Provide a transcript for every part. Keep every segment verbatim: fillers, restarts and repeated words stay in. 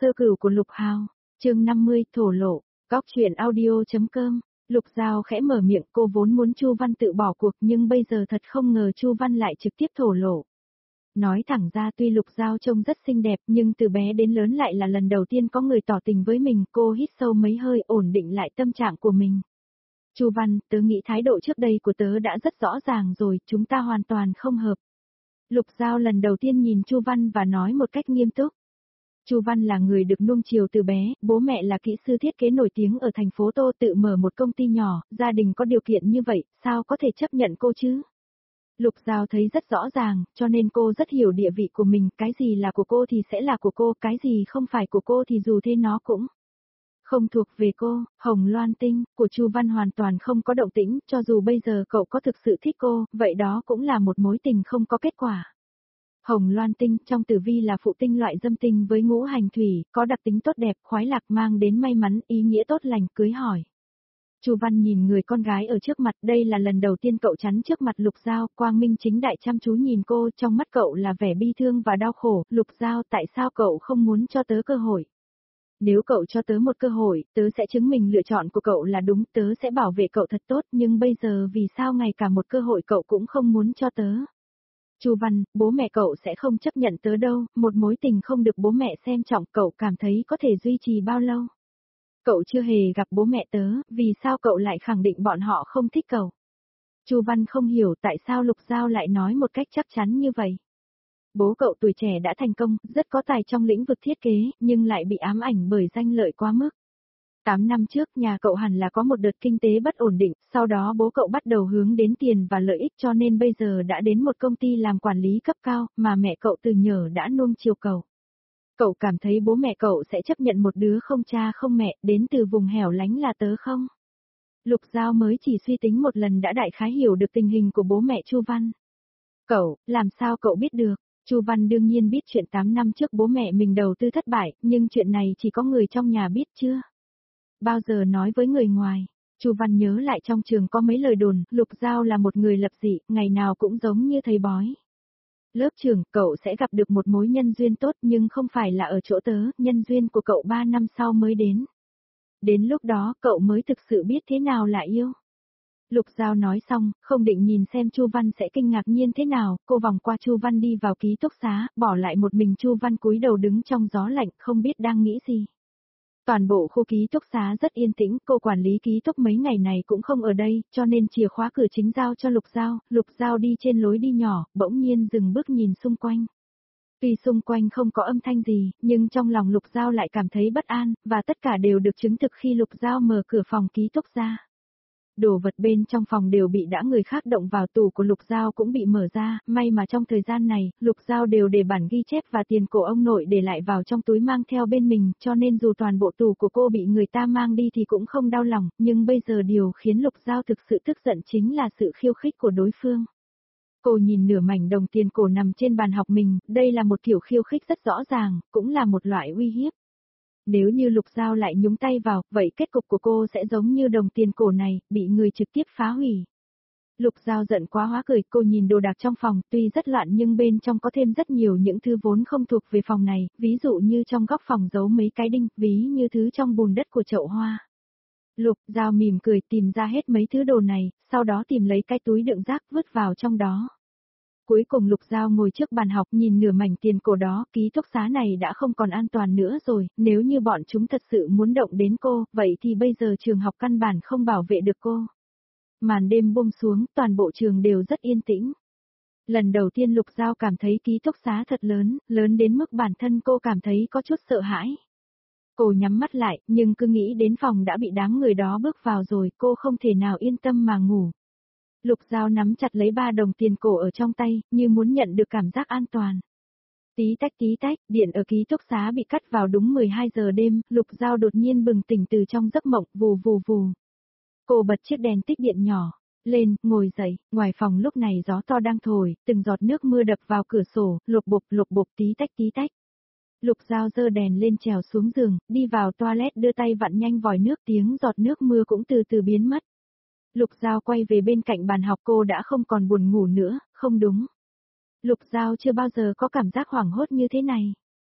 Sơ cửu của Lục Hào, chương năm mươi, thổ lộ, góc chuyện audio.com. Lục Giao khẽ mở miệng, cô vốn muốn Chu Văn tự bỏ cuộc nhưng bây giờ thật không ngờ Chu Văn lại trực tiếp thổ lộ. Nói thẳng ra tuy Lục Giao trông rất xinh đẹp nhưng từ bé đến lớn lại là lần đầu tiên có người tỏ tình với mình, cô hít sâu mấy hơi ổn định lại tâm trạng của mình. Chu Văn, tớ nghĩ thái độ trước đây của tớ đã rất rõ ràng rồi, chúng ta hoàn toàn không hợp. Lục Giao lần đầu tiên nhìn Chu Văn và nói một cách nghiêm túc. Chu Văn là người được nuông chiều từ bé, bố mẹ là kỹ sư thiết kế nổi tiếng ở thành phố Tô, tự mở một công ty nhỏ, gia đình có điều kiện như vậy, sao có thể chấp nhận cô chứ? Lục Giao thấy rất rõ ràng, cho nên cô rất hiểu địa vị của mình, cái gì là của cô thì sẽ là của cô, cái gì không phải của cô thì dù thế nó cũng không thuộc về cô. Hồng Loan Tinh của Chu Văn hoàn toàn không có động tĩnh, cho dù bây giờ cậu có thực sự thích cô, vậy đó cũng là một mối tình không có kết quả. Hồng Loan Tinh trong tử vi là phụ tinh loại dâm tinh với ngũ hành thủy, có đặc tính tốt đẹp, khoái lạc, mang đến may mắn, ý nghĩa tốt lành, cưới hỏi. Chu Văn nhìn người con gái ở trước mặt, đây là lần đầu tiên cậu chắn trước mặt Lục Giao, quang minh chính đại chăm chú nhìn cô, trong mắt cậu là vẻ bi thương và đau khổ. Lục Giao, tại sao cậu không muốn cho tớ cơ hội? Nếu cậu cho tớ một cơ hội, tớ sẽ chứng minh lựa chọn của cậu là đúng, tớ sẽ bảo vệ cậu thật tốt, nhưng bây giờ vì sao ngay cả một cơ hội cậu cũng không muốn cho tớ? Chu Văn, bố mẹ cậu sẽ không chấp nhận tớ đâu, một mối tình không được bố mẹ xem trọng, cậu cảm thấy có thể duy trì bao lâu? Cậu chưa hề gặp bố mẹ tớ, vì sao cậu lại khẳng định bọn họ không thích cậu? Chu Văn không hiểu tại sao Lục Giao lại nói một cách chắc chắn như vậy. Bố cậu tuổi trẻ đã thành công, rất có tài trong lĩnh vực thiết kế, nhưng lại bị ám ảnh bởi danh lợi quá mức. Tám năm trước nhà cậu hẳn là có một đợt kinh tế bất ổn định, sau đó bố cậu bắt đầu hướng đến tiền và lợi ích cho nên bây giờ đã đến một công ty làm quản lý cấp cao, mà mẹ cậu từ nhỏ đã nuông chiều cậu. Cậu cảm thấy bố mẹ cậu sẽ chấp nhận một đứa không cha không mẹ, đến từ vùng hẻo lánh là tớ không? Lục Giao mới chỉ suy tính một lần đã đại khái hiểu được tình hình của bố mẹ Chu Văn. Cậu, làm sao cậu biết được? Chu Văn đương nhiên biết chuyện tám năm trước bố mẹ mình đầu tư thất bại, nhưng chuyện này chỉ có người trong nhà biết chưa? Bao giờ nói với người ngoài? Chu Văn nhớ lại trong trường có mấy lời đồn, Lục Giao là một người lập dị, ngày nào cũng giống như thầy bói. Lớp trưởng, cậu sẽ gặp được một mối nhân duyên tốt nhưng không phải là ở chỗ tớ, nhân duyên của cậu ba năm sau mới đến. Đến lúc đó cậu mới thực sự biết thế nào là yêu. Lục Giao nói xong, không định nhìn xem Chu Văn sẽ kinh ngạc nhiên thế nào, cô vòng qua Chu Văn đi vào ký túc xá, bỏ lại một mình Chu Văn cúi đầu đứng trong gió lạnh, không biết đang nghĩ gì. Toàn bộ khu ký túc xá rất yên tĩnh, cô quản lý ký túc mấy ngày này cũng không ở đây, cho nên chìa khóa cửa chính giao cho Lục Giao. Lục Giao đi trên lối đi nhỏ, bỗng nhiên dừng bước nhìn xung quanh. Tuy xung quanh không có âm thanh gì, nhưng trong lòng Lục Giao lại cảm thấy bất an, và tất cả đều được chứng thực khi Lục Giao mở cửa phòng ký túc ra. Đồ vật bên trong phòng đều bị đã người khác động vào, tủ của Lục Giao cũng bị mở ra, may mà trong thời gian này, Lục Giao đều để bản ghi chép và tiền của ông nội để lại vào trong túi mang theo bên mình, cho nên dù toàn bộ tủ của cô bị người ta mang đi thì cũng không đau lòng, nhưng bây giờ điều khiến Lục Giao thực sự tức giận chính là sự khiêu khích của đối phương. Cô nhìn nửa mảnh đồng tiền cổ nằm trên bàn học mình, đây là một kiểu khiêu khích rất rõ ràng, cũng là một loại uy hiếp. Nếu như Lục Giao lại nhúng tay vào, vậy kết cục của cô sẽ giống như đồng tiền cổ này, bị người trực tiếp phá hủy. Lục Giao giận quá hóa cười, cô nhìn đồ đạc trong phòng, tuy rất loạn nhưng bên trong có thêm rất nhiều những thứ vốn không thuộc về phòng này, ví dụ như trong góc phòng giấu mấy cái đinh, ví như thứ trong bùn đất của chậu hoa. Lục Giao mỉm cười tìm ra hết mấy thứ đồ này, sau đó tìm lấy cái túi đựng rác vứt vào trong đó. Cuối cùng Lục Giao ngồi trước bàn học nhìn nửa mảnh tiền cổ đó, ký túc xá này đã không còn an toàn nữa rồi, nếu như bọn chúng thật sự muốn động đến cô, vậy thì bây giờ trường học căn bản không bảo vệ được cô. Màn đêm buông xuống, toàn bộ trường đều rất yên tĩnh. Lần đầu tiên Lục Giao cảm thấy ký túc xá thật lớn, lớn đến mức bản thân cô cảm thấy có chút sợ hãi. Cô nhắm mắt lại, nhưng cứ nghĩ đến phòng đã bị đám người đó bước vào rồi, cô không thể nào yên tâm mà ngủ. Lục Giao nắm chặt lấy ba đồng tiền cổ ở trong tay, như muốn nhận được cảm giác an toàn. Tí tách tí tách, điện ở ký túc xá bị cắt vào đúng mười hai giờ đêm, Lục Giao đột nhiên bừng tỉnh từ trong giấc mộng, vù vù vù. Cô bật chiếc đèn tích điện nhỏ lên, ngồi dậy, ngoài phòng lúc này gió to đang thổi, từng giọt nước mưa đập vào cửa sổ, lục bục lục bục tí tách tí tách. Lục Giao giơ đèn lên trèo xuống giường, đi vào toilet đưa tay vặn nhanh vòi nước, tiếng giọt nước mưa cũng từ từ biến mất. Lục Giao quay về bên cạnh bàn học, cô đã không còn buồn ngủ nữa, không đúng. Lục Giao chưa bao giờ có cảm giác hoảng hốt như thế này.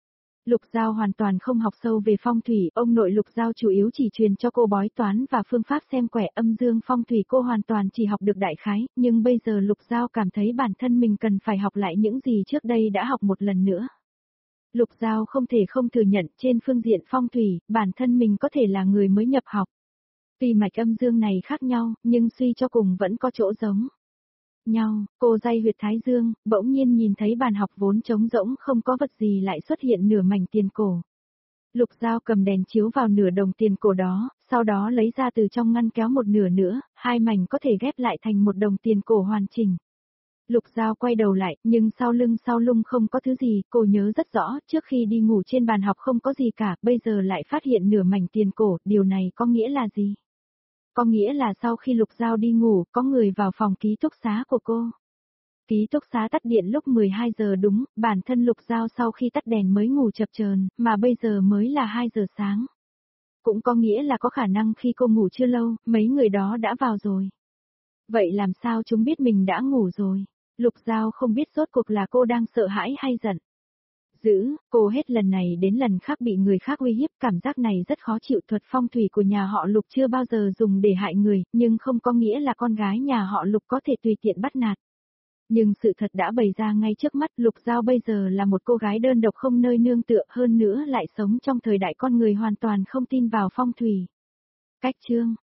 Lục Giao hoàn toàn không học sâu về phong thủy, ông nội Lục Giao chủ yếu chỉ truyền cho cô bói toán và phương pháp xem quẻ âm dương phong thủy cô hoàn toàn chỉ học được đại khái, nhưng bây giờ Lục Giao cảm thấy bản thân mình cần phải học lại những gì trước đây đã học một lần nữa. Lục Giao không thể không thừa nhận trên phương diện phong thủy, bản thân mình có thể là người mới nhập học. Tuy mạch âm dương này khác nhau, nhưng suy cho cùng vẫn có chỗ giống nhau, cô day huyệt thái dương, bỗng nhiên nhìn thấy bàn học vốn trống rỗng không có vật gì lại xuất hiện nửa mảnh tiền cổ. Lục Giao cầm đèn chiếu vào nửa đồng tiền cổ đó, sau đó lấy ra từ trong ngăn kéo một nửa nữa, hai mảnh có thể ghép lại thành một đồng tiền cổ hoàn chỉnh. Lục Giao quay đầu lại, nhưng sau lưng sau lưng không có thứ gì, cô nhớ rất rõ, trước khi đi ngủ trên bàn học không có gì cả, bây giờ lại phát hiện nửa mảnh tiền cổ, điều này có nghĩa là gì? Có nghĩa là sau khi Lục Giao đi ngủ, có người vào phòng ký túc xá của cô. Ký túc xá tắt điện lúc mười hai giờ đúng, bản thân Lục Giao sau khi tắt đèn mới ngủ chập chờn, mà bây giờ mới là hai giờ sáng. Cũng có nghĩa là có khả năng khi cô ngủ chưa lâu, mấy người đó đã vào rồi. Vậy làm sao chúng biết mình đã ngủ rồi? Lục Giao không biết rốt cuộc là cô đang sợ hãi hay giận. Giữ, cô hết lần này đến lần khác bị người khác uy hiếp, cảm giác này rất khó chịu. Thuật phong thủy của nhà họ Lục chưa bao giờ dùng để hại người, nhưng không có nghĩa là con gái nhà họ Lục có thể tùy tiện bắt nạt. Nhưng sự thật đã bày ra ngay trước mắt, Lục Giao bây giờ là một cô gái đơn độc không nơi nương tựa, hơn nữa lại sống trong thời đại con người hoàn toàn không tin vào phong thủy. Cách chương